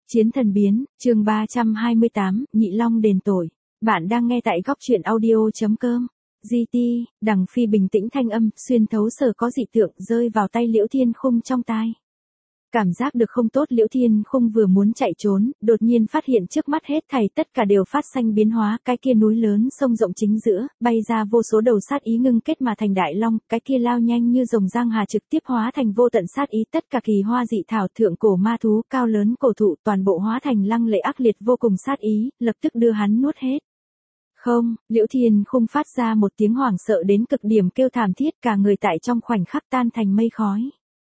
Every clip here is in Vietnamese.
Chiến thần biến, chương 328, Nhị Long đền tội. Bạn đang nghe tại góc truyện audio.com. GT, Đằng Phi bình tĩnh thanh âm, xuyên thấu sở có dị tượng rơi vào tay Liễu Thiên Khung trong tai. Cảm giác được không tốt, Liễu Thiên Khung vừa muốn chạy trốn, đột nhiên phát hiện trước mắt hết thảy tất cả đều phát sinh biến hóa, cái kia núi lớn sông rộng chính giữa, bay ra vô số đầu sát ý ngưng kết mà thành đại long, cái kia lao nhanh như rồng giang hà trực tiếp hóa thành vô tận sát ý, tất cả kỳ hoa dị thảo, thượng cổ ma thú, cao lớn cổ thụ, toàn bộ hóa thành lăng lệ ác liệt vô cùng sát ý, lập tức đưa hắn nuốt hết. Không, Liễu Thiên Khung phát ra một tiếng hoảng sợ đến cực điểm kêu thảm thiết, cả người tại trong khoảnh khắc tan thành mây khói.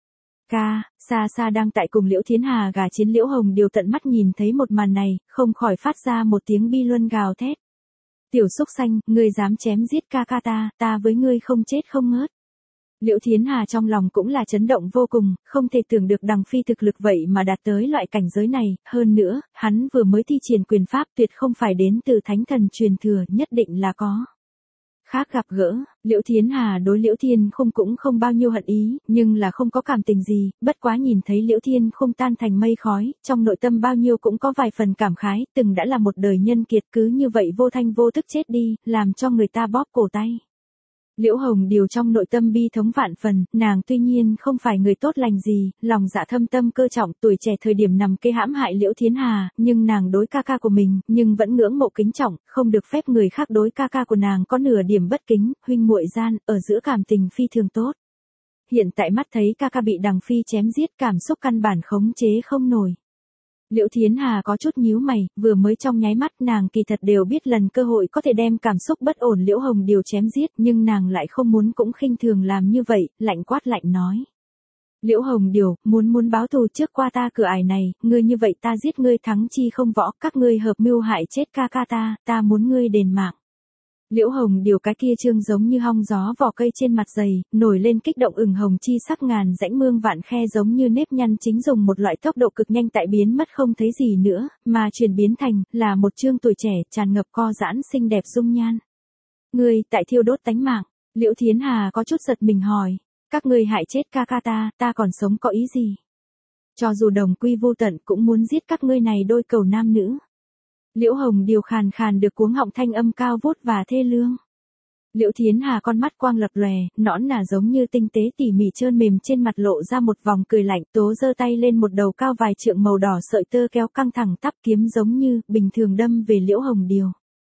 Xa xa đang tại cùng Liễu Thiến Hà gà chiến Liễu Hồng Điều tận mắt nhìn thấy một màn này, không khỏi phát ra một tiếng bi luân gào thét. Tiểu súc xanh, ngươi dám chém giết ca ta với ngươi không chết không ngớt. Liễu Thiến Hà trong lòng cũng là chấn động vô cùng, không thể tưởng được Đằng Phi thực lực vậy mà đạt tới loại cảnh giới này, hơn nữa, hắn vừa mới thi triển quyền pháp tuyệt không phải đến từ thánh thần truyền thừa, nhất định là có. Khác gặp gỡ, Liễu Thiến Hà đối Liễu Thiên Khung cũng không bao nhiêu hận ý, nhưng là không có cảm tình gì, bất quá nhìn thấy Liễu Thiên Khung tan thành mây khói, trong nội tâm bao nhiêu cũng có vài phần cảm khái, từng đã là một đời nhân kiệt cứ như vậy vô thanh vô tức chết đi, làm cho người ta bóp cổ tay. Liễu Hồng Điều trong nội tâm bi thống vạn phần, nàng tuy nhiên không phải người tốt lành gì, lòng dạ thâm tâm cơ trọng, tuổi trẻ thời điểm nằm kê hãm hại Liễu Thiến Hà, nhưng nàng đối ca của mình, nhưng vẫn ngưỡng mộ kính trọng, không được phép người khác đối ca của nàng có nửa điểm bất kính, huynh muội gian, ở giữa cảm tình phi thường tốt. Hiện tại mắt thấy ca bị Đằng Phi chém giết, cảm xúc căn bản khống chế không nổi. Liễu Thiến Hà có chút nhíu mày, vừa mới trong nháy mắt nàng kỳ thật đều biết lần cơ hội có thể đem cảm xúc bất ổn Liễu Hồng Điều chém giết, nhưng nàng lại không muốn cũng khinh thường làm như vậy, lạnh quát lạnh nói. Liễu Hồng Điều, muốn báo thù trước qua ta cửa ải này, ngươi như vậy ta giết ngươi thắng chi không võ, các ngươi hợp mưu hại chết ca ta muốn ngươi đền mạng. Liễu Hồng Điều cái kia trương giống như hong gió vỏ cây trên mặt dày, nổi lên kích động ửng hồng chi sắc, ngàn rãnh mương vạn khe giống như nếp nhăn chính dùng một loại tốc độ cực nhanh tại biến mất không thấy gì nữa, mà chuyển biến thành là một trương tuổi trẻ tràn ngập co giãn xinh đẹp dung nhan. Ngươi tại thiêu đốt tánh mạng, Liễu Thiến Hà có chút giật mình hỏi, các ngươi hại chết ca ta còn sống có ý gì? Cho dù đồng quy vô tận cũng muốn giết các ngươi này đôi cầu nam nữ. Liễu Hồng Điều khàn khàn được cuống họng thanh âm cao vút và thê lương. Liễu Thiến Hà con mắt quang lập lòe, nõn nà giống như tinh tế tỉ mỉ trơn mềm trên mặt lộ ra một vòng cười lạnh, tố giơ tay lên một đầu cao vài trượng màu đỏ sợi tơ kéo căng thẳng tắp kiếm giống như bình thường đâm về Liễu Hồng Điều.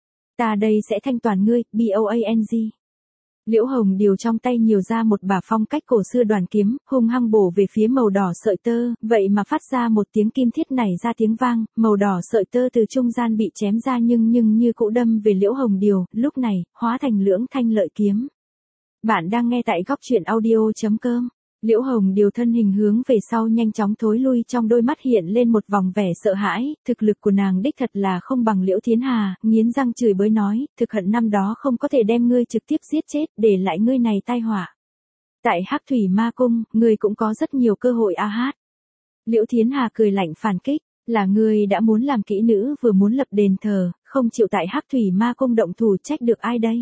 Ta đây sẽ thanh toàn ngươi, BOANG. Liễu Hồng Điều trong tay nhiều ra một bả phong cách cổ xưa đoàn kiếm, hung hăng bổ về phía màu đỏ sợi tơ, vậy mà phát ra một tiếng kim thiết nảy ra tiếng vang, màu đỏ sợi tơ từ trung gian bị chém ra nhưng như cũ đâm về Liễu Hồng Điều, lúc này, hóa thành lưỡng thanh lợi kiếm. Bạn đang nghe tại góc truyện audio.com. Liễu Hồng Điều thân hình hướng về sau nhanh chóng thối lui, trong đôi mắt hiện lên một vòng vẻ sợ hãi, thực lực của nàng đích thật là không bằng Liễu Thiến Hà, nghiến răng chửi bới nói, thực hận năm đó không có thể đem ngươi trực tiếp giết chết, để lại ngươi này tai họa. Tại Hắc Thủy Ma Cung, ngươi cũng có rất nhiều cơ hội a hát. Liễu Thiến Hà cười lạnh phản kích, là ngươi đã muốn làm kỹ nữ vừa muốn lập đền thờ, không chịu tại Hắc Thủy Ma Cung động thủ, trách được ai đây?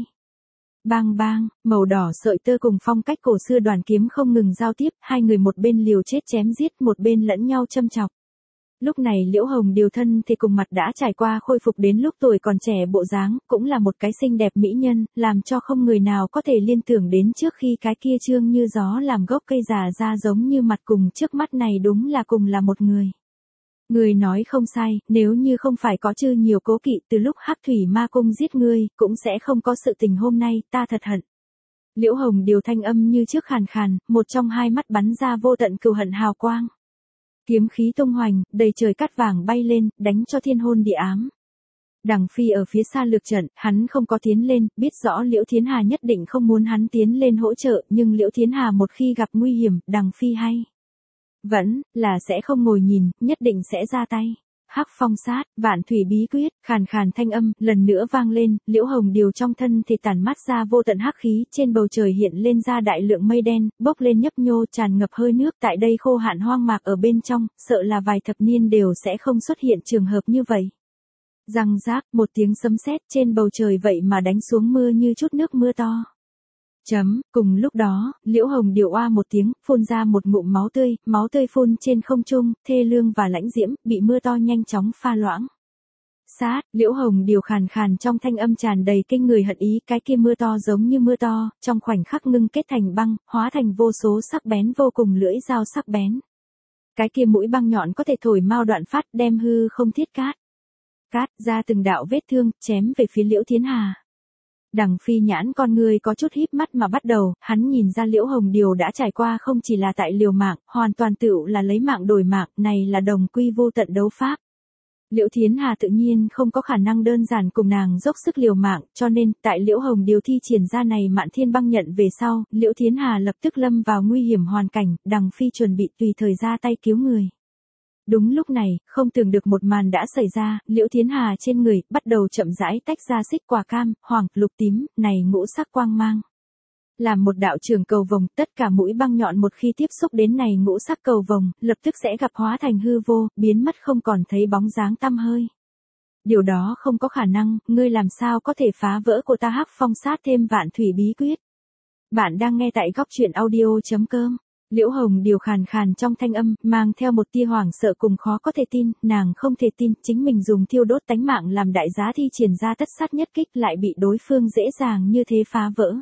Bang bang, màu đỏ sợi tơ cùng phong cách cổ xưa đoàn kiếm không ngừng giao tiếp, hai người một bên liều chết chém giết, một bên lẫn nhau châm chọc. Lúc này Liễu Hồng Điều thân thì cùng mặt đã trải qua khôi phục đến lúc tuổi còn trẻ bộ dáng, cũng là một cái xinh đẹp mỹ nhân, làm cho không người nào có thể liên tưởng đến trước khi cái kia trương như gió làm gốc cây già ra giống như mặt cùng trước mắt này đúng là cùng là một người. Người nói không sai, nếu như không phải có chư nhiều cố kỵ từ lúc Hắc Thủy Ma Cung giết ngươi, cũng sẽ không có sự tình hôm nay, ta thật hận. Liễu Hồng Điều thanh âm như trước khàn khàn, một trong hai mắt bắn ra vô tận cừu hận hào quang. Kiếm khí tung hoành, đầy trời cát vàng bay lên, đánh cho thiên hôn địa ám. Đằng Phi ở phía xa lược trận, hắn không có tiến lên, biết rõ Liễu Thiến Hà nhất định không muốn hắn tiến lên hỗ trợ, nhưng Liễu Thiến Hà một khi gặp nguy hiểm, Đằng Phi hay vẫn là sẽ không ngồi nhìn, nhất định sẽ ra tay. Hắc phong sát, vạn thủy bí quyết, khàn khàn thanh âm, lần nữa vang lên, Liễu Hồng Điều trong thân thì tản mát ra vô tận hắc khí, trên bầu trời hiện lên ra đại lượng mây đen, bốc lên nhấp nhô tràn ngập hơi nước, tại đây khô hạn hoang mạc ở bên trong, sợ là vài thập niên đều sẽ không xuất hiện trường hợp như vậy. Răng rác, một tiếng sấm sét trên bầu trời vậy mà đánh xuống mưa như chút nước mưa to. Cùng lúc đó, Liễu Hồng Điều oa một tiếng, phun ra một ngụm máu tươi phun trên không trung, thê lương và lãnh diễm, bị mưa to nhanh chóng pha loãng. Sát, Liễu Hồng Điều khàn khàn trong thanh âm tràn đầy kinh người hận ý, cái kia mưa to giống như mưa to, trong khoảnh khắc ngưng kết thành băng, hóa thành vô số sắc bén vô cùng lưỡi dao sắc bén. Cái kia mũi băng nhọn có thể thổi mau đoạn phát, đem hư không thiết cát ra từng đạo vết thương, chém về phía Liễu Thiến Hà. Đằng Phi nhãn con người có chút híp mắt mà bắt đầu, hắn nhìn ra Liễu Hồng Điều đã trải qua không chỉ là tại liều mạng, hoàn toàn tựu là lấy mạng đổi mạng, này là đồng quy vô tận đấu pháp. Liễu Thiến Hà tự nhiên không có khả năng đơn giản cùng nàng dốc sức liều mạng, cho nên, tại Liễu Hồng Điều thi triển ra này Mạn Thiên băng nhận về sau, Liễu Thiến Hà lập tức lâm vào nguy hiểm hoàn cảnh, Đằng Phi chuẩn bị tùy thời ra tay cứu người. Đúng lúc này, không tưởng được một màn đã xảy ra, Liễu Thiến Hà trên người, bắt đầu chậm rãi tách ra xích quả cam, hoàng, lục tím, này ngũ sắc quang mang. Làm một đạo trường cầu vồng, tất cả mũi băng nhọn một khi tiếp xúc đến này ngũ sắc cầu vồng, lập tức sẽ gặp hóa thành hư vô, biến mất không còn thấy bóng dáng tăm hơi. Điều đó không có khả năng, ngươi làm sao có thể phá vỡ của ta Hắc Phong sát thêm vạn thủy bí quyết. Bạn đang nghe tại góc truyện audio.com. Liễu Hồng Điều khàn khàn trong thanh âm, mang theo một tia hoảng sợ cùng khó có thể tin, nàng không thể tin, chính mình dùng thiêu đốt tánh mạng làm đại giá thi triển ra tất sát nhất kích lại bị đối phương dễ dàng như thế phá vỡ.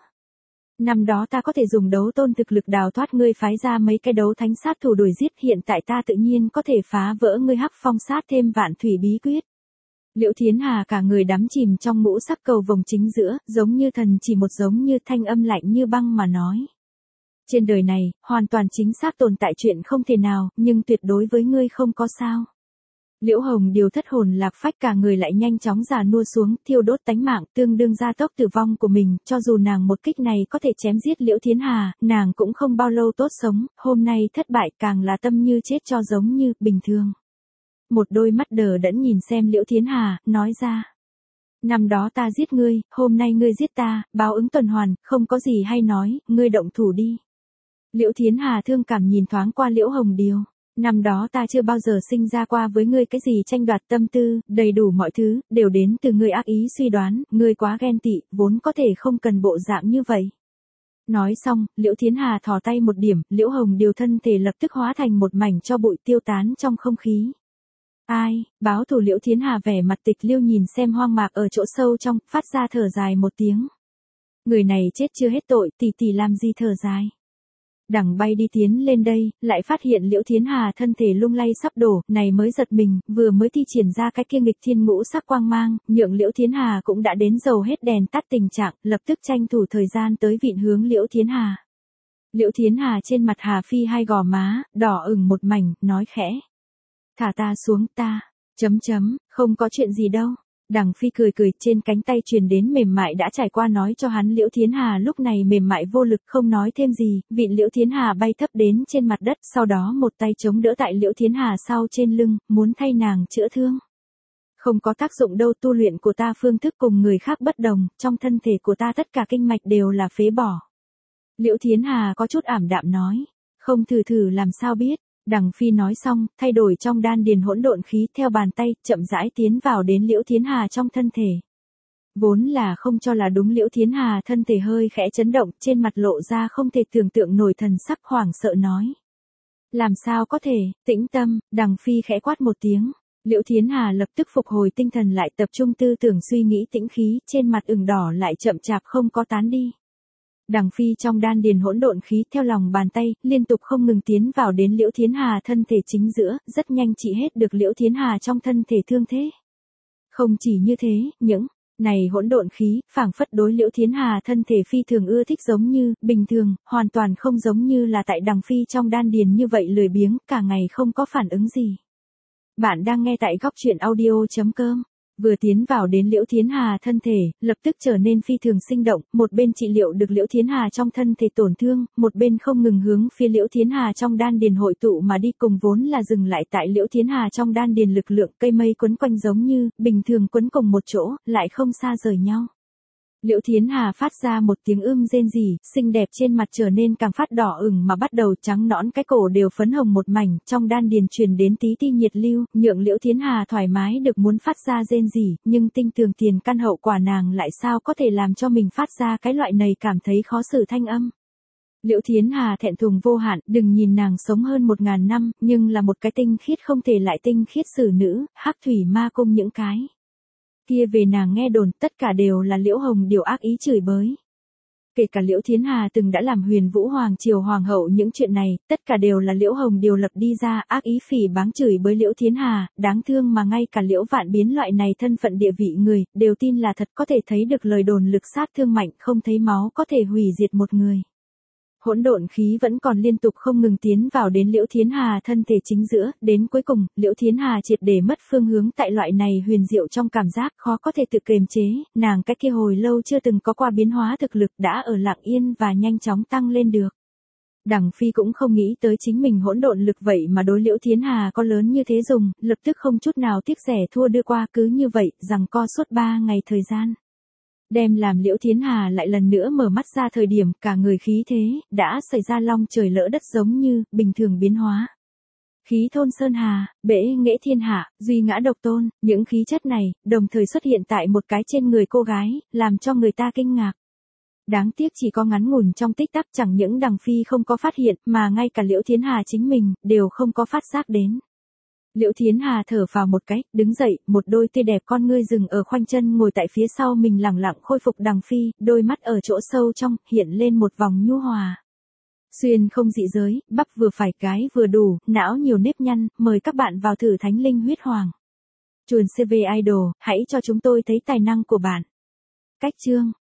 Năm đó ta có thể dùng đấu tôn thực lực đào thoát ngươi phái ra mấy cái đấu thánh sát thủ đuổi giết, hiện tại ta tự nhiên có thể phá vỡ ngươi Hắc Phong sát thêm vạn thủy bí quyết. Liễu Thiến Hà cả người đắm chìm trong ngũ sắc cầu vồng chính giữa, giống như thần chỉ một, giống như thanh âm lạnh như băng mà nói. Trên đời này, hoàn toàn chính xác tồn tại chuyện không thể nào, nhưng tuyệt đối với ngươi không có sao. Liễu Hồng Điều thất hồn lạc phách, cả người lại nhanh chóng già nua xuống, thiêu đốt tánh mạng, tương đương gia tốc tử vong của mình, cho dù nàng một kích này có thể chém giết Liễu Thiến Hà, nàng cũng không bao lâu tốt sống, hôm nay thất bại càng là tâm như chết cho giống như, bình thường. Một đôi mắt đờ đẫn nhìn xem Liễu Thiến Hà, nói ra. Năm đó ta giết ngươi, hôm nay ngươi giết ta, báo ứng tuần hoàn, không có gì hay nói, ngươi động thủ đi. Liễu Thiến Hà thương cảm nhìn thoáng qua Liễu Hồng Điều. Năm đó ta chưa bao giờ sinh ra qua với ngươi cái gì tranh đoạt tâm tư, đầy đủ mọi thứ, đều đến từ ngươi ác ý suy đoán, ngươi quá ghen tị, vốn có thể không cần bộ dạng như vậy. Nói xong, Liễu Thiến Hà thò tay một điểm, Liễu Hồng Điều thân thể lập tức hóa thành một mảnh tro bụi tiêu tán trong không khí. Ai, báo thù Liễu Thiến Hà vẻ mặt tịch liêu nhìn xem hoang mạc ở chỗ sâu trong, phát ra thở dài một tiếng. Người này chết chưa hết tội, tỷ làm gì thở dài. Đằng bay đi tiến lên đây, lại phát hiện Liễu Thiến Hà thân thể lung lay sắp đổ, này mới giật mình, vừa mới thi triển ra cái kia nghịch thiên ngũ sắc quang mang, nhượng Liễu Thiến Hà cũng đã đến dầu hết đèn tắt tình trạng, lập tức tranh thủ thời gian tới vịn hướng Liễu Thiến Hà. Liễu Thiến Hà trên mặt Hà Phi hai gò má, đỏ ửng một mảnh, nói khẽ. Thả ta xuống ta, không có chuyện gì đâu. Đằng Phi cười trên cánh tay truyền đến mềm mại đã trải qua nói cho hắn Liễu Thiến Hà lúc này mềm mại vô lực không nói thêm gì, vịn Liễu Thiến Hà bay thấp đến trên mặt đất, sau đó một tay chống đỡ tại Liễu Thiến Hà sau trên lưng, muốn thay nàng chữa thương. Không có tác dụng đâu, tu luyện của ta phương thức cùng người khác bất đồng, trong thân thể của ta tất cả kinh mạch đều là phế bỏ. Liễu Thiến Hà có chút ảm đạm nói, không thử làm sao biết. Đằng Phi nói xong, thay đổi trong đan điền hỗn độn khí theo bàn tay, chậm rãi tiến vào đến Liễu Thiến Hà trong thân thể. Vốn là không cho là đúng, Liễu Thiến Hà thân thể hơi khẽ chấn động, trên mặt lộ ra không thể tưởng tượng nổi thần sắc hoảng sợ nói. Làm sao có thể, tĩnh tâm, Đằng Phi khẽ quát một tiếng. Liễu Thiến Hà lập tức phục hồi tinh thần lại, tập trung tư tưởng suy nghĩ tĩnh khí, trên mặt ửng đỏ lại chậm chạp không có tán đi. Đằng Phi trong đan điền hỗn độn khí theo lòng bàn tay, liên tục không ngừng tiến vào đến Liễu Thiến Hà thân thể chính giữa, rất nhanh trị hết được Liễu Thiến Hà trong thân thể thương thế. Không chỉ như thế, những này hỗn độn khí, phảng phất đối Liễu Thiến Hà thân thể phi thường ưa thích, giống như, bình thường, hoàn toàn không giống như là tại Đằng Phi trong đan điền như vậy lười biếng, cả ngày không có phản ứng gì. Bạn đang nghe tại góc truyện audio.com. Vừa tiến vào đến Liễu Thiến Hà thân thể, lập tức trở nên phi thường sinh động, một bên trị liệu được Liễu Thiến Hà trong thân thể tổn thương, một bên không ngừng hướng phía Liễu Thiến Hà trong đan điền hội tụ mà đi, cùng vốn là dừng lại tại Liễu Thiến Hà trong đan điền lực lượng cây mây quấn quanh giống như, bình thường quấn cùng một chỗ, lại không xa rời nhau. Liễu Thiến Hà phát ra một tiếng rên rỉ, xinh đẹp trên mặt trở nên càng phát đỏ ửng mà bắt đầu trắng nõn, cái cổ đều phấn hồng một mảnh, trong đan điền truyền đến tí ti nhiệt lưu, nhượng Liễu Thiến Hà thoải mái được muốn phát ra rên rỉ, nhưng tinh tường tiền căn hậu quả nàng lại sao có thể làm cho mình phát ra cái loại này cảm thấy khó xử thanh âm. Liễu Thiến Hà thẹn thùng vô hạn, đừng nhìn nàng sống hơn 1000 năm, nhưng là một cái tinh khiết không thể lại tinh khiết xử nữ, Hắc Thủy Ma Cung những cái kia về nàng nghe đồn, tất cả đều là Liễu Hồng Điều ác ý chửi bới. Kể cả Liễu Thiến Hà từng đã làm Huyền Vũ Hoàng triều hoàng hậu, những chuyện này, tất cả đều là Liễu Hồng Điều lập đi ra, ác ý phỉ báng chửi bới Liễu Thiến Hà, đáng thương mà ngay cả Liễu Vạn Biến loại này thân phận địa vị người, đều tin là thật, có thể thấy được lời đồn lực sát thương mạnh, không thấy máu có thể hủy diệt một người. Hỗn độn khí vẫn còn liên tục không ngừng tiến vào đến Liễu Thiến Hà thân thể chính giữa, đến cuối cùng, Liễu Thiến Hà triệt để mất phương hướng tại loại này huyền diệu trong cảm giác khó có thể tự kiềm chế, nàng cái kia hồi lâu chưa từng có qua biến hóa thực lực đã ở lặng yên và nhanh chóng tăng lên được. Đằng Phi cũng không nghĩ tới chính mình hỗn độn lực vậy mà đối Liễu Thiến Hà có lớn như thế dùng, lập tức không chút nào tiếc rẻ thua đưa qua, cứ như vậy, rằng co suốt 3 ngày thời gian. Đem làm Liễu Thiến Hà lại lần nữa mở mắt ra thời điểm cả người khí thế, đã xảy ra long trời lỡ đất giống như, bình thường biến hóa. Khí thôn sơn hà, bể nghệ thiên hạ, duy ngã độc tôn, những khí chất này, đồng thời xuất hiện tại một cái trên người cô gái, làm cho người ta kinh ngạc. Đáng tiếc chỉ có ngắn ngủn trong tích tắc, chẳng những Đằng Phi không có phát hiện, mà ngay cả Liễu Thiến Hà chính mình, đều không có phát giác đến. Liễu Thiến Hà thở phào một cái, đứng dậy, một đôi tươi đẹp con ngươi dừng ở khoanh chân ngồi tại phía sau mình lẳng lặng khôi phục Đằng Phi, đôi mắt ở chỗ sâu trong, hiện lên một vòng nhu hòa. Xuyên không dị giới, bắp vừa phải cái vừa đủ, não nhiều nếp nhăn, mời các bạn vào thử Thánh Linh Huyết Hoàng. Chuồn CV Idol, hãy cho chúng tôi thấy tài năng của bạn. Cách chương